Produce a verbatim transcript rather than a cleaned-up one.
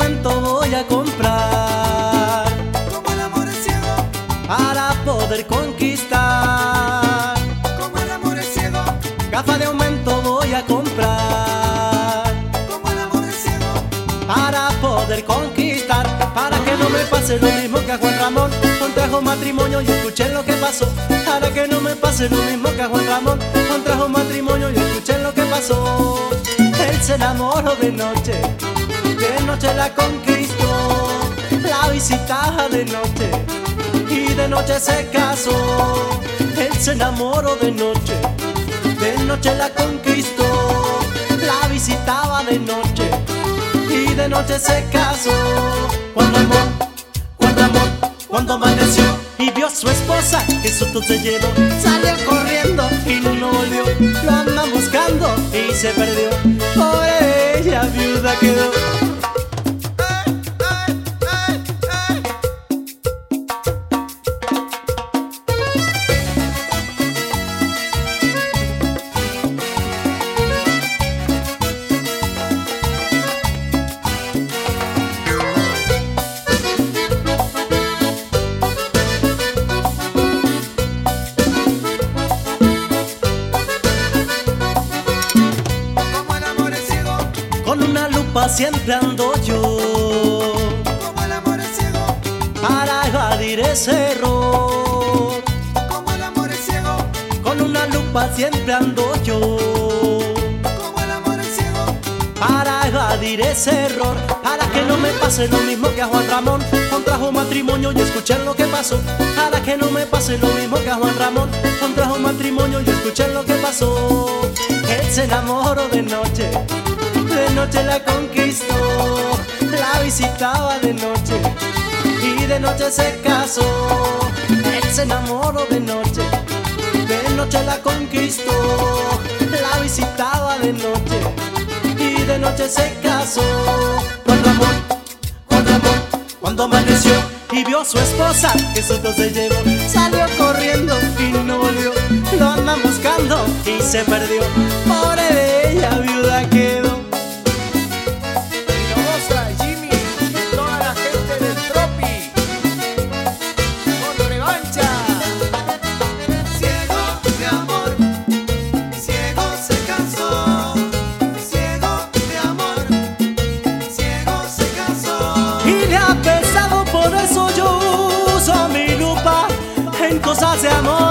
aumento voy a comprar, como el amor es ciego, para poder conquistar. como el amor es ciego, Gafas de aumento voy a comprar, como el amor es ciego, para poder conquistar. Para que no me pase lo mismo que a Juan Ramón, contrajo matrimonio y escuchen lo que pasó. Para que no me pase lo mismo que a Juan Ramón, contrajo matrimonio y escuchen lo que pasó. Él se enamoró de noche, de noche la conquistó, la visitaba de noche y de noche se casó. Él se enamoró de noche, de noche la conquistó, la visitaba de noche y de noche se casó. Cuando amor, cuando amor, cuando amaneció y vio a su esposa que susto se llevó, salió corriendo y no volvió, lo andan buscando y se perdió. Por ella viuda quedó. como el amor es ciego, Con una lupa siempre ando yo, como el amor es ciego, para evadir ese error. como el amor es ciego, Con una lupa siempre ando yo, como el amor es ciego, para evadir ese error. Para que no me pase lo mismo que a Juan Ramón, contrajo matrimonio y escuchen lo que pasó. Para que no me pase lo mismo que a Juan Ramón, contrajo matrimonio y escuchen lo que pasó. Él se enamoró de noche, de noche la conquistó, la visitaba de noche y de noche se casó. Él se enamoró de noche, de noche la conquistó, la visitaba de noche y de noche se casó. Cuando amor, cuando amor, cuando amaneció y vio a su esposa que susto se llevó, salió corriendo y no volvió, lo andan buscando y se perdió. Pobre de ella, viuda quedó. Hinojosa, Jimmy y toda la gente del Tropi, con revancha. Ciego de amor, ciego se casó, ciego de amor, ciego se casó. Y le ha pesado, por eso yo uso mi lupa en cosas de amor.